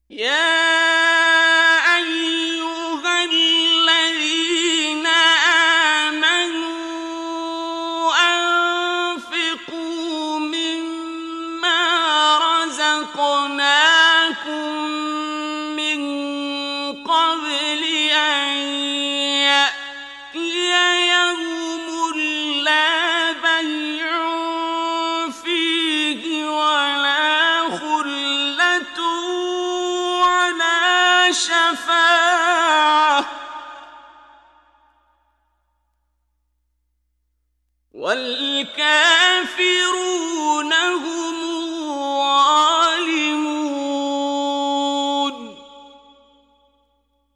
يا أيها الذين آمنوا أنفقوا مما رزقناكم من قبل أن يأتي يوم لا بيع فيه ولا خلة ولا شفاعة والكافرون هم